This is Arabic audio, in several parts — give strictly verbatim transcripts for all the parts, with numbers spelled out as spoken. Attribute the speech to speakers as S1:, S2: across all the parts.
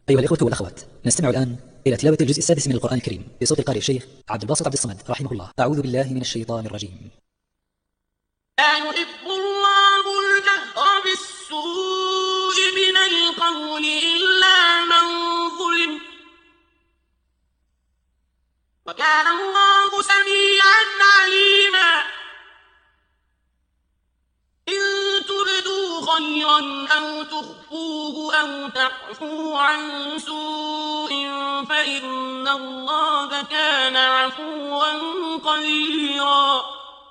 S1: أيها الإخوة والأخوات، نستمع الآن إلى تلاوة الجزء السادس من القرآن الكريم بصوت القارئ الشيخ عبد الباسط عبد الصمد رحمه الله. أعوذ بالله من الشيطان الرجيم.
S2: لا يحب الله الجهر بالسوء من القول إلا من ظلم، وكان الله سميعا عليما. إن تبدوا خيرا أو تخفوه أو تعفوا عن سوء فإن الله كان عفوا قديرا.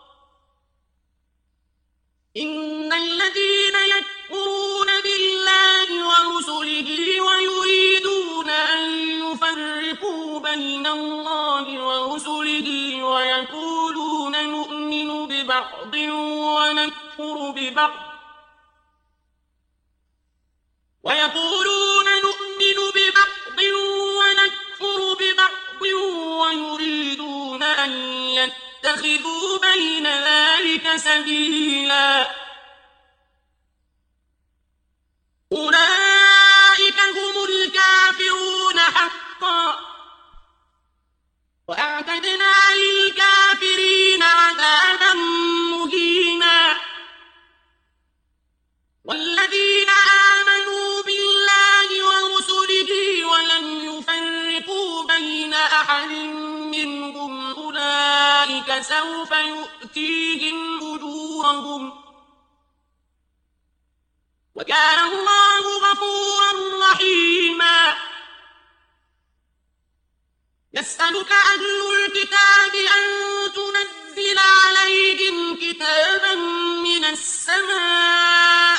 S2: إن الذين يكفرون بالله ورسله ويريدون أن يفرقوا بين الله ورسله ويقولون نؤمن ببعض ونكفر ببعض ويقولون نؤمن ببعض ونكفر ببعض ويريدون أن يتخذوا بين ذلك سبيلا. أولئك هم الكافرون حقا، وأعتدنا للكافرين عذابا مهينا. والذين آمنوا بالله ورسله ولم يفرقوا بين أحد منهم أولئك سوف يؤتيهم أجورهم، وكان الله غفورا رحيما. يسألك أهل الكتاب أن تنزل عليهم كتابا من السماء،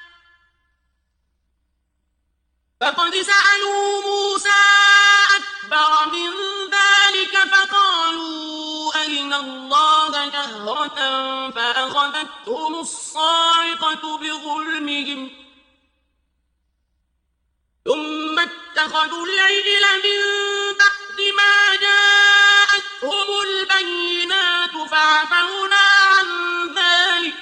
S2: فقد سألوا موسى أكبر من ذلك فقالوا أرنا الله جهرة فأخذتهم الصاعقة بظلمهم ثم اتخذوا العجل من بعد ما جاءتهم البينات فعفونا عن ذلك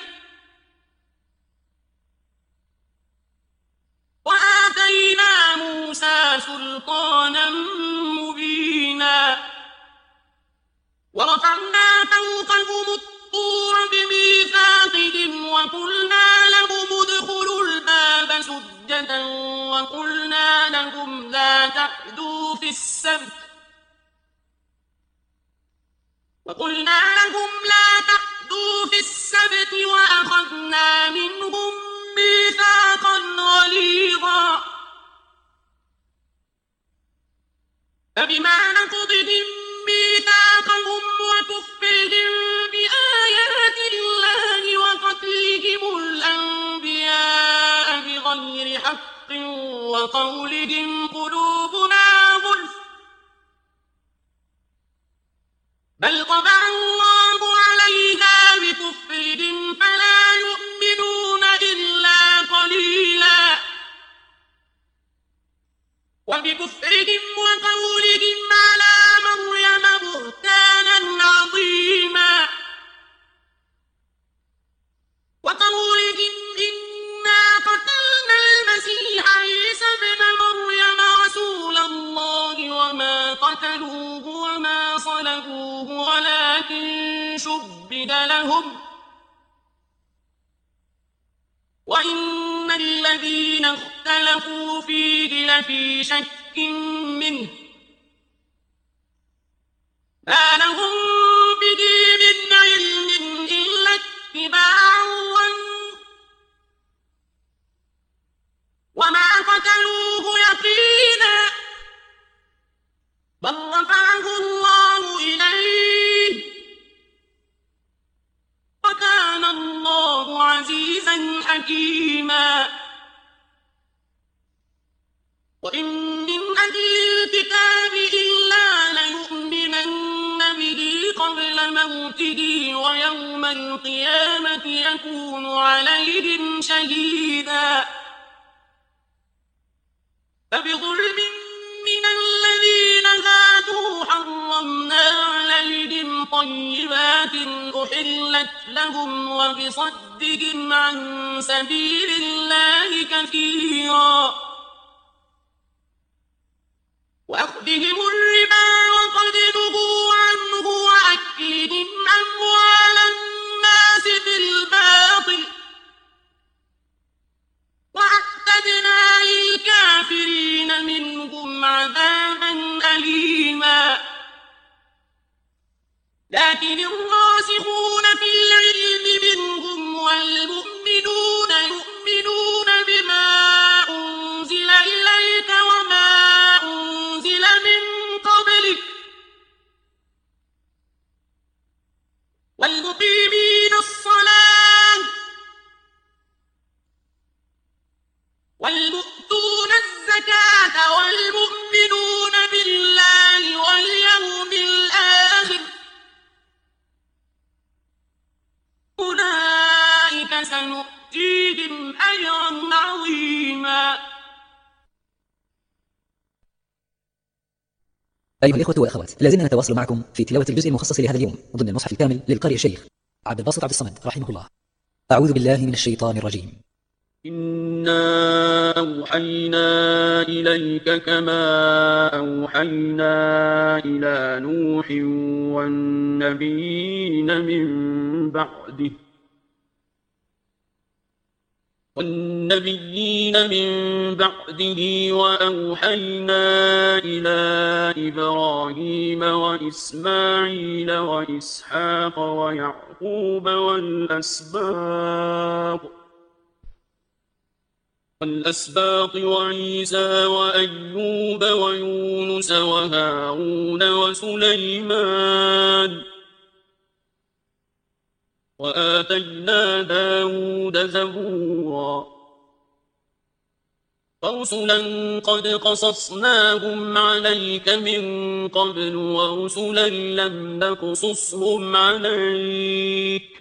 S2: وآتينا موسى سلطانا مبينا. ورفعنا فوقهم الطور بميثاقهم وقلنا لهم ادخلوا الباب سجدا وقلنا لهم لا تعدوا في السبت وقلنا لهم لا تعدوا في السبت وأخذنا منهم ميثاقا غليظا. فبما نقضهم ميثاقهم وكفرهم بآيات الله وقتلهم الأنبياء بغير حق وقولهم قلوبنا غلف بل طبع الله عليها بكفرهم فلا يؤمنون إلا قليلا. وبكفرهم وقولهم على مريم بهتانا عظيما وقولهم إنا قتلنا المسيح عيسى ابن مريم رسول الله وما قتلوه وما صلبوه ولكن شبه لهم وإن الذين اختلفوا فيه لفي شك منه ما لهم به من علم إلا اتباع الظن وما قتلوه يقينا بل رفعه الله إليه وكان الله عزيزا حكيما. وإن من أهل الكتاب إلا ليؤمنن به قبل موته ويوم القيامة يكون عليهم شهيدا. فبظلم من الذين هادوا حرمنا عليهم طيبات أحلت لهم وبصدهم عن سبيل الله كثيرا وأخذهم الربا وقد نهوا عنه وأكلهم أموال الناس بالباطل وأعتدنا للكافرين منهم عذابا أليما لكن الراسخون في العلم منهم والمؤمنون يؤمنون بما أنزل إليك وما أنزل من قبلك والمقيمين الصلاة والمؤتون الزكاة والمؤمنون بالله واليوم الآخر أولئك سنؤتيهم أجرا عظيما.
S1: أيها الإخوة والأخوات، لازلنا نتواصل معكم في تلاوة الجزء المخصص لهذا اليوم ضمن المصحف الكامل للقارئ الشيخ عبد الباسط عبد الصمد رحمه الله. أعوذ بالله من الشيطان الرجيم.
S2: إنا أوحينا إليك كما أوحينا إلى نوح والنبيين من بعده والنبيين من بعده وأوحينا إلى إبراهيم وإسماعيل وإسحاق ويعقوب والأسباط والأسباط وعيسى وأيوب ويونس وهارون وسليمان وآتينا داود زبورا ورسلا قد قصصناهم عليك من قبل ورسلا لم نقصصهم عليك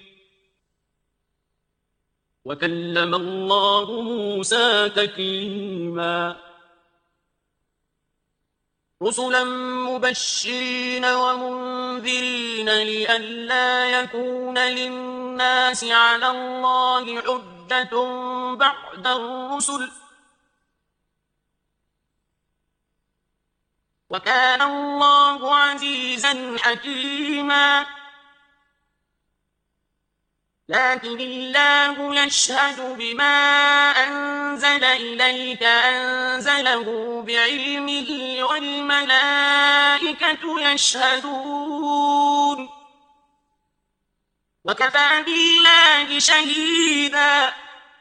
S2: وكلم الله موسى تكليما رسلا مبشرين ومنذرين لئلا يكون للناس على الله حجة بعد الرسل وكان الله عزيزا حكيما لكن الله يشهد بما أنزل إليك أنزله بعلمه والملائكة يشهدون وكفى بالله شهيدا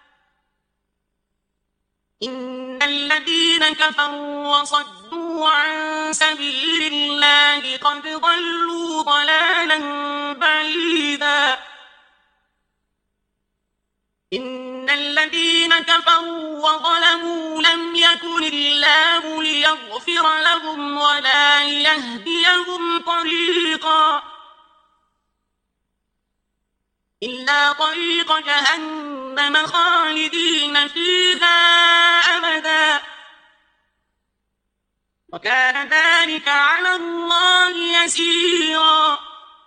S2: إن الذين كفروا وصدوا عن سبيل الله قد ضلوا ضلالا بعيدا إن الذين كفروا وظلموا لم يكن الله ليغفر لهم ولا ليهديهم طريقا إلا طريق جهنم خالدين فيها أبدا وكان ذلك على الله يسيرا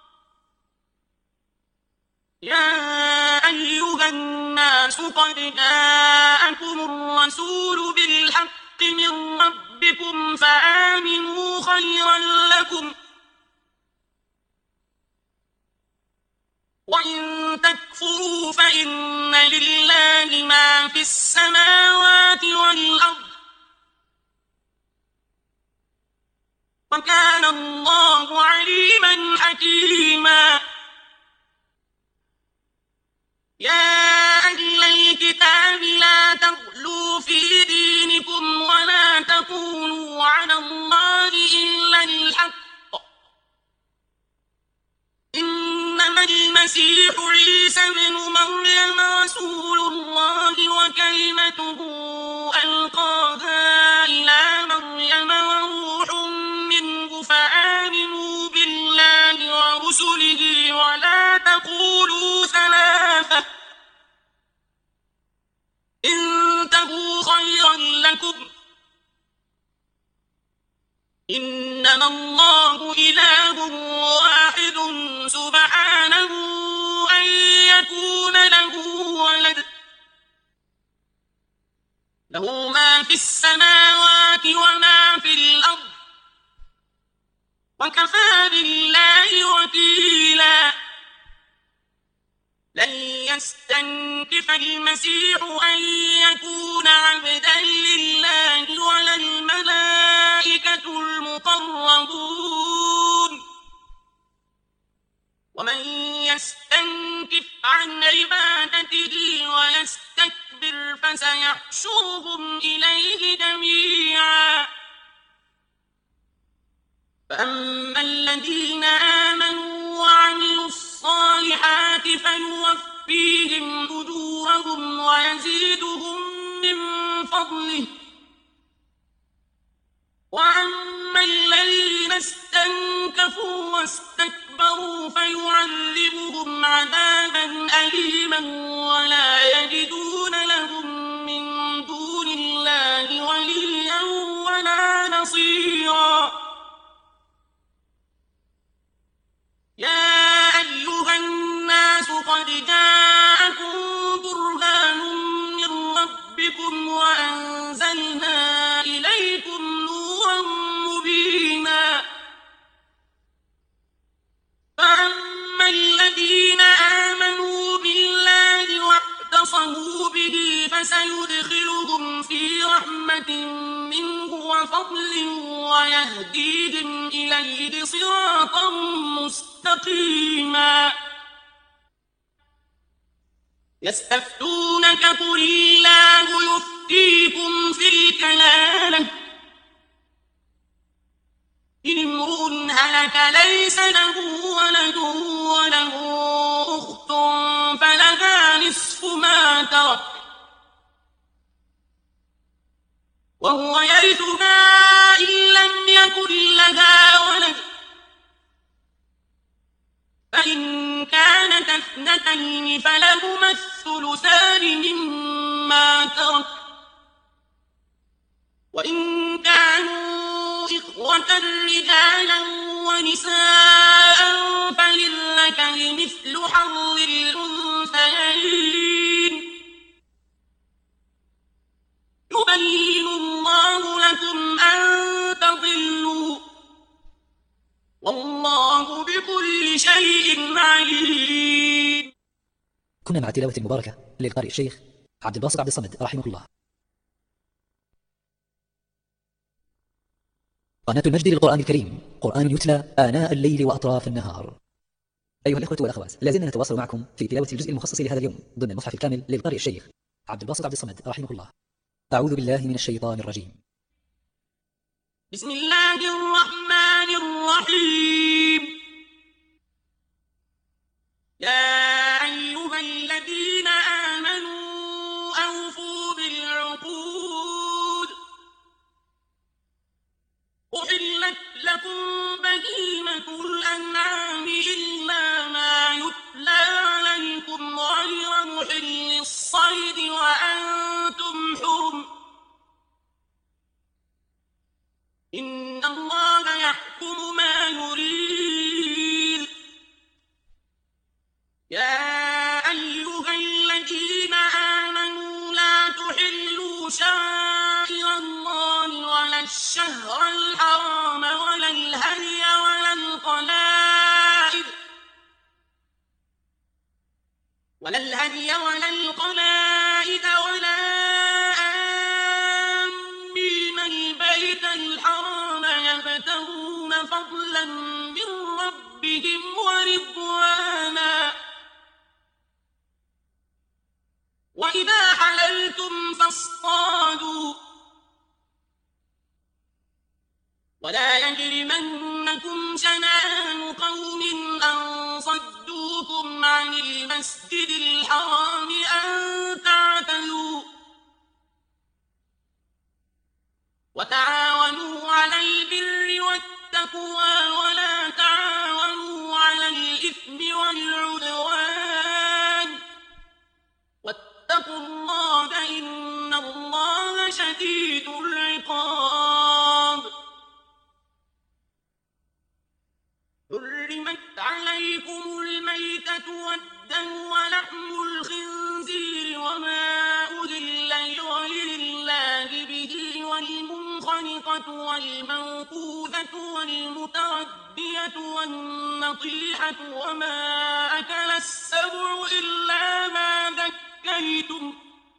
S2: يا أيها الناس قد جاءكم الرسول بالحق من ربكم فآمنوا خيرا لكم وإن تكفروا فإن لله ما في السماوات والأرض وكان الله عليما حكيما يا أهل الكتاب لا تغلوا في دينكم ولا تقولوا على الله إلا الحق إنما المسيح عيسى ابن مريم رسول الله وكلمته ألقاها إلى مريم وروح منه فآمنوا بالله ورسله ولا تقولوا ثلاثة انتهوا خيرا لكم إنما الله إله واحد سبحانه أن يكون له ولد له ما في السماوات وما في الأرض وكفى بالله وكيلا لن يستنكف المسيح أن يكون عبدا لله ولا الملائكة المقربون ومن يستنكف عن عبادته ويستكبر فسيحشرهم إليه جميعا فأما الذين آمنوا وعملوا الصالحات فيوفيهم أجورهم ويزيدهم من فضله وأما الذين استنكفوا واستكبروا فيعذبهم عذابا أليما ولا يجدون لهم من دون الله وليا ولا نصيرا يا أيها الناس قد جاءكم برهان من ربكم وأنزلنا إليكم نورا مبينا فأما الذين آمنوا بالله واعتصموا به فسيدخلهم في رحمة منه وفضل ويهديهم إليه صراطا مستقيما يستفتونك قل الله يفتيكم في الكلالة إن امرؤ هلك ليس له ولد وله أخت فلها نصف ما ترك وهو يرثها إن لم يكن لها ولد فإن كانت اثنتين فلهما الثلثان مما ترك وإن كانوا إخوة رجالا ونساء فللذكر مثل حظ الأنثيين يبين الله لكم أن تضلوا والله بكل شيء عليم.
S1: كنا مع التلاوة المباركة للقارئ الشيخ عبد الباسط عبد الصمد رحمه الله. قناة المجد للقرآن الكريم، قرآن يتلى آناء الليل وأطراف النهار. أيها الأخوة والأخوات، لازلنا نتواصل معكم في تلاوة الجزء المخصص لهذا اليوم ضمن المصحف الكامل للقارئ الشيخ عبد الباسط عبد الصمد رحمه الله. أعوذ بالله من الشيطان الرجيم.
S2: بسم الله الرحمن الرحيم. يا أيها الذين آمنوا أوفوا بالعقود أحلت لكم بهيمة الأنعام إلا ما يتلى عليكم غير محل الصيد وأنتم حرم إن الله يحكم ما يريد. يا أيها الذين آمنوا لا تحلوا شعائر الله ولا الشهر الحرام ولا الهدي ولا القلائد ولا الهدي ولا القلائد ولا آمين البيت الحرام يبتغون فضلا من ربهم ورضوانا وإذا حللتم فاصطادوا ولا يجرمنكم شنآن قوم أن صدوكم عن المسجد الحرام أن تعتدوا وتعاونوا على البر والتقوى ولا تعاونوا على الإثم والعدوان واتقوا الله إن الله شديد العقاب. حرمت عليكم الميتة والدم ولحم الخنزير وما أهل لغير الله به والمنخنقة والموقوذة والمتردية والنطيحة وما أكل السبع إلا ما ذكيتم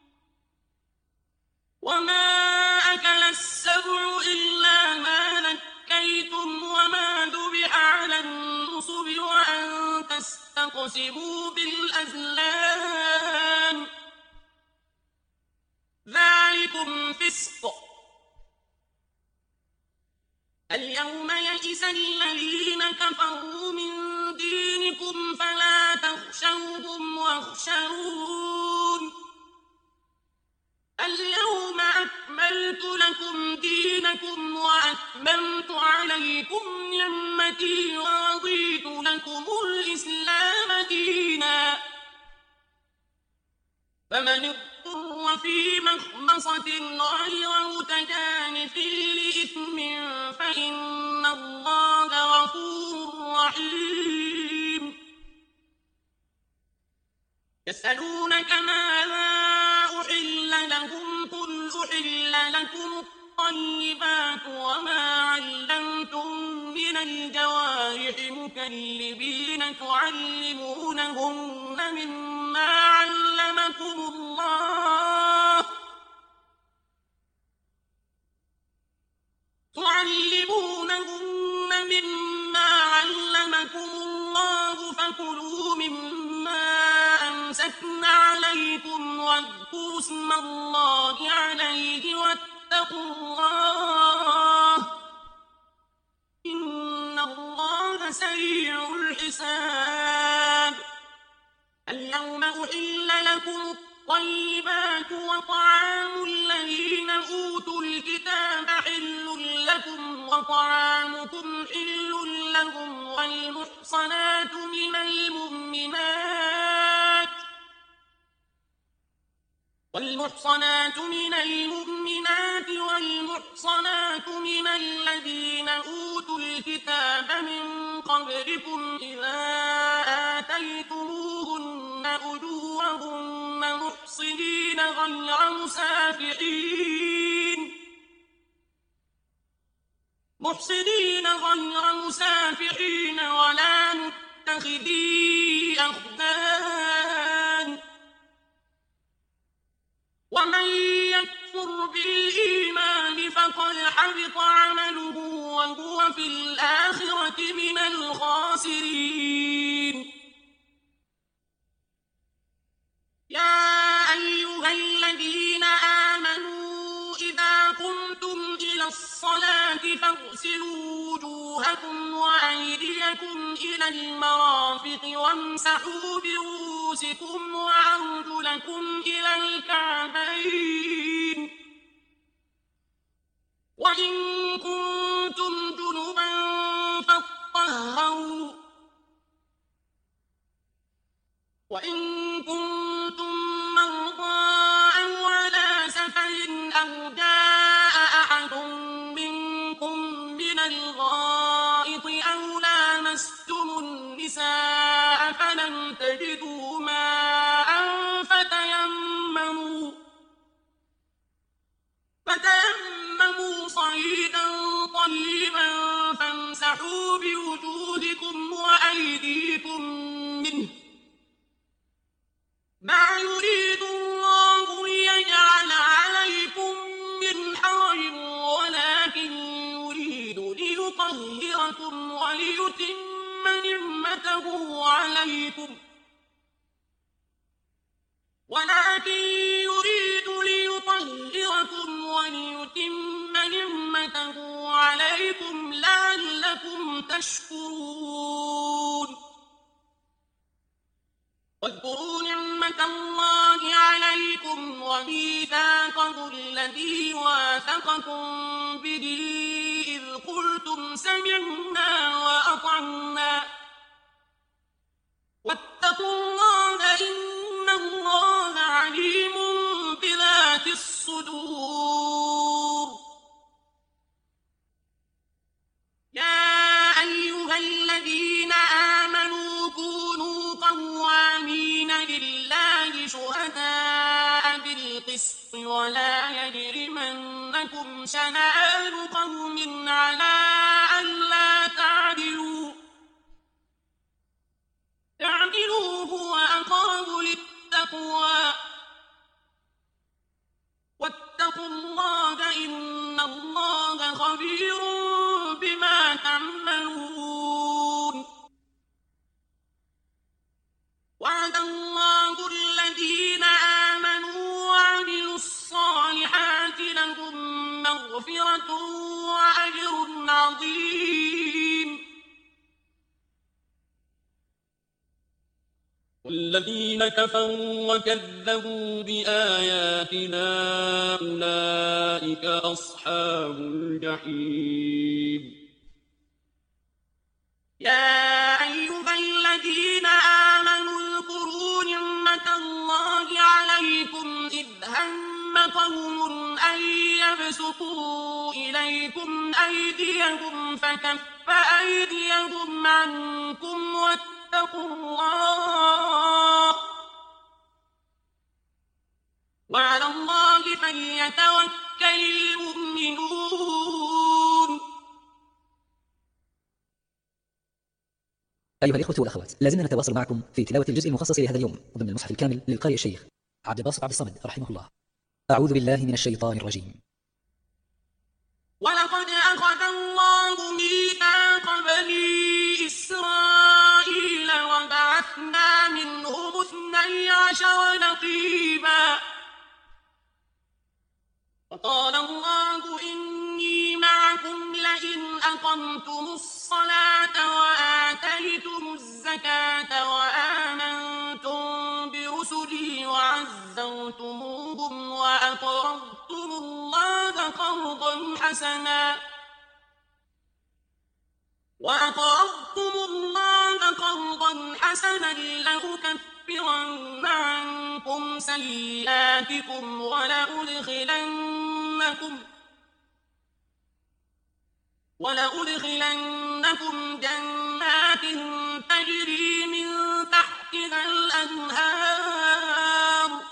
S2: وما أكل السبع إلا ما ذكيتم وما ذبح على النصب وأن تستقسموا بالأزلام ذلكم فسق. اليوم يئس الذين كفروا من دينكم فلا تخشوهم واخشون اليوم أكملت لكم دينكم وأتممت عليكم نعمتي ورضيت لكم الإسلام دينا فمن اضطر في مخمصة غير متجانف لإثم فإن الله غفور رحيم. يسألونك ماذا أحل لهم قل أحل لكم الطيبات وما علمتم من الجوارح مكلبين تعلمونهن مما علمكم الله تعلمونهن مما علمكم الله فكلوا مما أمسكن عليكم واذكروا اسم الله عليه واتقوا الله إن الله سريع الحساب. اليوم أحل لكم الطيبات وطعام الذين أوتوا الكتاب حل لكم وطعامكم حل لهم والمحصنات من المؤمنات والمحصنات من المؤمنات والمحصنات من الذين أوتوا الكتاب من قبلكم إذا آتيتموهن أجورهن محصنين غير مسافحين محصنين غير مسافحين ولا متخذي أخدان ومن يكفر بالإيمان فقد حبط عمله وهو في الآخرة من الخاسرين. يا أيها الذين آمنوا إذا قمتم إلى الصلاة فاغسلوا وجوهكم وأيديكم إلى المرافق وامسحوا برؤوسكم وأرجلكم إلى الكعبين وإن كنتم جنبا فاطهروا وإن كنتم مرضى أو على سفر أو جاء أحد منكم من الغائط أو لامستم النساء فلم تجدوا ماء فتيمموا فتيمموا صعيدا طيبا فامسحوا بوجوهكم وأيديكم منه ما يريد الله ليجعل عليكم من حرج ولكن يريد ليطهركم وليتم نعمته عليكم ولكن يريد ليطهركم وليتم نعمته عليكم لعلكم تشكرون. واذكروا نعمة الله عليكم وميثاقه الذي واثقكم به إذ قلتم سمعنا وأطعنا واتقوا الله إن الله عليم بذات الصدور. يا أيها الذين آمنوا كونوا قوامين لله شهداء بالقسط ولا يجرمنكم شنآن قوم على ألا تعدلوا اعدلوا هو أقرب للتقوى واتقوا الله إن الله خبير بما تعملون. وعد الله الذين آمنوا وعملوا الصالحات لهم مغفرة وأجر عظيم. والذين كفروا وكذبوا بآياتنا أولئك أصحاب الجحيم. يا أيها الذين آمنوا اذكروا نعمة الله عليكم إذ هم قوم أن يبسطوا إليكم أيديهم فكف أيديهم عنكم واتقوا الله وعلى الله فليتوكل المؤمنون.
S1: أيها الإخوة والأخوات، لازلنا نتواصل معكم في تلاوة الجزء المخصص لهذا اليوم ضمن المصحف الكامل للقارئ الشيخ عبد الباسط عبد الصمد رحمه الله. أعوذ بالله من الشيطان الرجيم.
S2: ولقد أخذ الله ميثاق بني إسرائيل وبعثنا منهم اثني عشر نقيبا وقال الله إني معكم لئن أقمتم الصلاة وآتيتم الزكاة وآمنتم برسلي وعزرتموهم وأقرضتم الله قرضا حسنا وأقرضتم الله قرضا حسنا لأكفرن عنكم سيئاتكم ولأدخلنكم ولأدخلنكم جنات تجري من تحتها الأنهار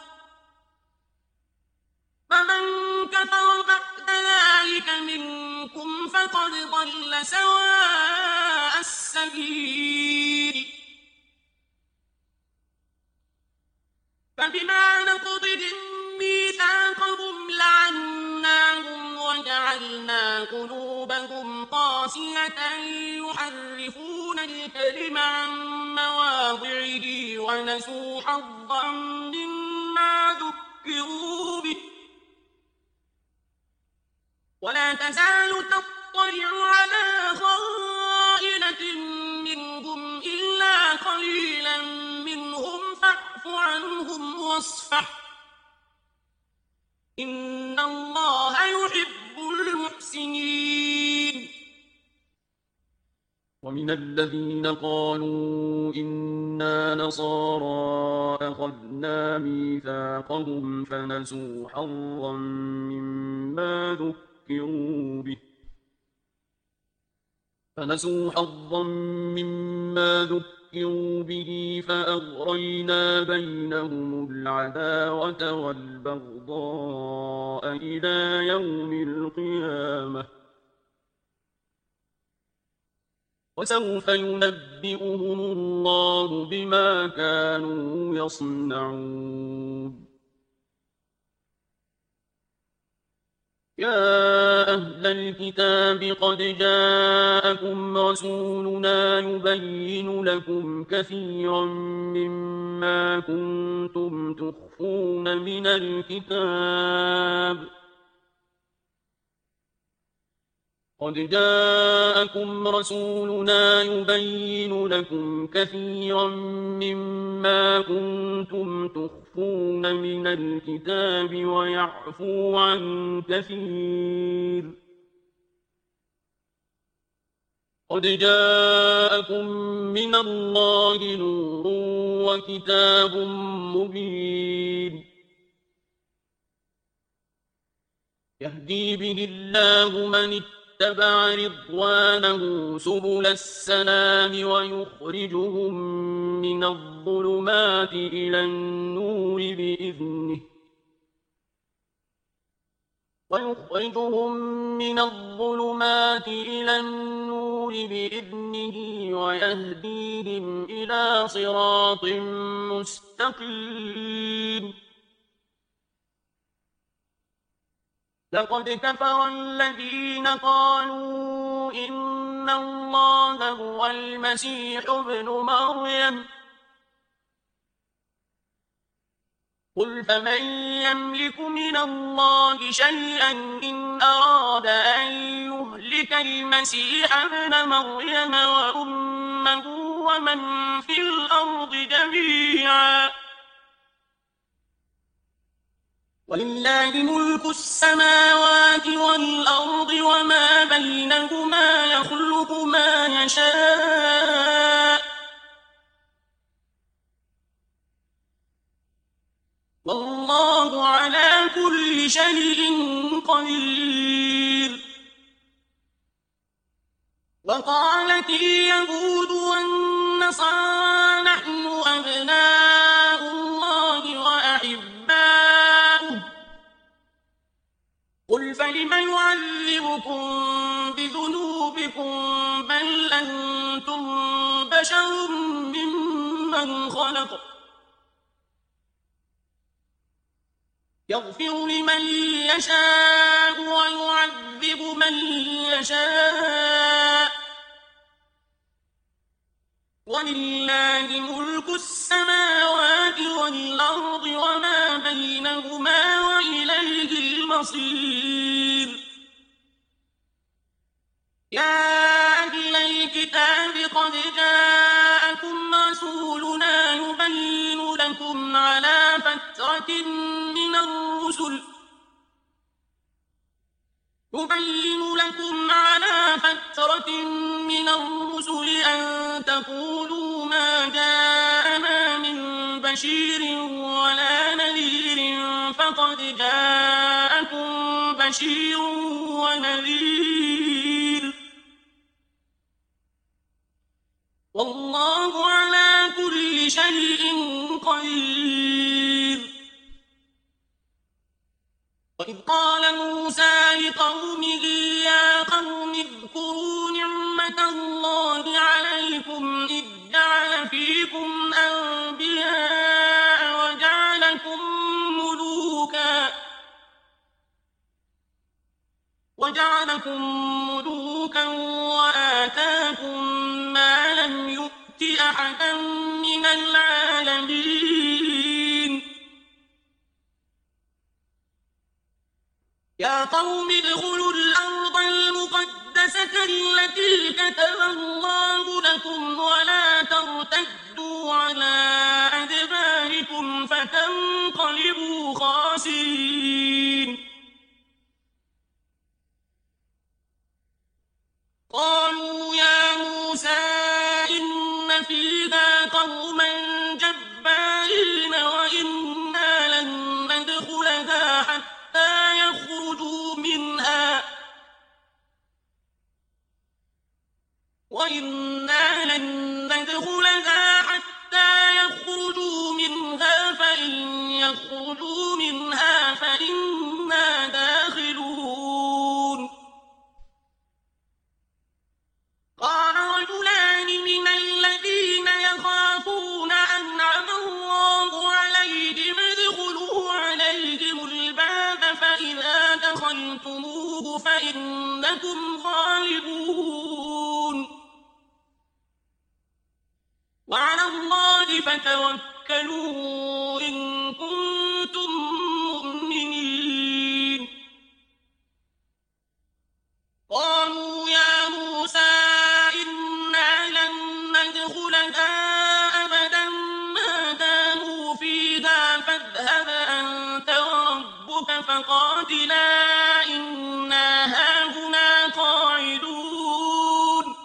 S2: فمن كفر بعد ذلك منكم فقد ضل سواء السبيل. فبما نقضهم ميثاقهم لعناهم وجعلنا قلوبهم قاسية يحرفون الكلم عن مواضعه ونسوا حظا مما ذكروا به ولا تزال تطلع على خائنة منهم إلا قليلا منهم فاعف عنهم واصفح إن الله يحب المحسنين. ومن الذين قالوا إنا نصارى أخذنا ميثاقهم فنسوا حظا مما ذكروا به فنسوا حظا مما ذكروا به فأغرينا بينهم العداوة والبغضاء إلى يوم القيامة وسوف ينبئهم الله بما كانوا يصنعون. يا أهل الكتاب قد جاءكم رسولنا يبين لكم كثيرا مما كنتم تخفون من الكتاب قد جاءكم رسولنا يبين لكم كثيرا مما كنتم تخفون من الكتاب ويعفو عن كثير قد جاءكم من الله نور وكتاب مبين يهدي به الله من اتبع رضوانه سبل السلام ويخرجهم من الظلمات إلى النور بإذنه ويخرجهم من الظلمات إلى النور بإذنه ويهديهم إلى صراط مستقيم. لقد كفر الذين قالوا إن الله هو المسيح ابن مريم قل فمن يملك من الله شيئا إن أراد أن يهلك المسيح ابن مريم وأمه ومن في الأرض جميعا ولله ملك السماوات والأرض وما بينهما يخلق ما يشاء والله على كل شيء قدير. وقالت اليهود والنصارى نحن أبناء الله وأحباؤه قل فلم يعذبكم بذنوبكم بل أنتم بشر ممن خلق يغفر لمن يشاء ويعذب من يشاء ولله ملك السماوات والأرض وما بينهما وإليه المصير. يا أهل الكتاب قد جاءكم رسولنا يبين لكم على فترة من الرسل يبين لكم على فترة من الرسل أن تقولوا ما جاءنا من بشير ولا نذير فقد جاءكم بشير ونذير والله على كل شيء قدير. وإذ قال موسى لقومه يا قوم اذكروا نعمة الله عليكم إذ جعل فيكم أنبياء وجعلكم ملوكا وجعلكم ملوكا وآتاكم ما لم يؤت أحدا من العالمين. يا قوم ادخلوا الأرض المقدسة التي كتب الله لكم ولا ترتدوا على أدباركم فتنقلبوا خاسرين. قالوا يا موسى إن فيها قوما جبارين وإنا لن ندخلها حتى يخرجوا منها وإنا لن ندخلها حتى يخرجوا منها فإن يخرجوا منها فإنا داخلون. قال رجلان من الذين يخافون أنعم الله عليهم ادخلوا عليهم الباب فإذا دخلتموه فإنكم غالبون وعلى الله فتوكلوا إن كنتم مؤمنين. قالوا يا موسى إنا لن ندخلها أبدا ما داموا فيها فاذهب أنت وربك فقاتلا إنا هاهنا قاعدون.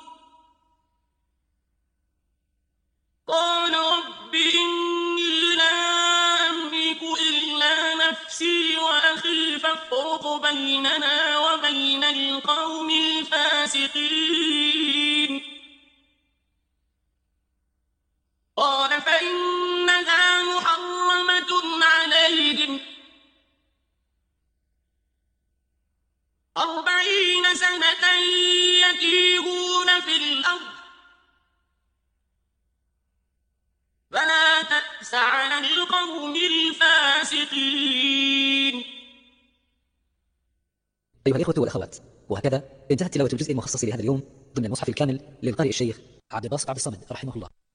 S2: قال رب إني لا أملك إلا نفسي وأخي فافرق بيننا وبين القوم الفاسقين. قال فإنها محرمة عليهم البأس على القوم الفاسقين.
S1: أيها الإخوة والأخوات، وهكذا انتهت تلاوة الجزء المخصص لهذا اليوم ضمن المصحف الكامل للقارئ الشيخ عبد الباسط عبد الصمد رحمه الله.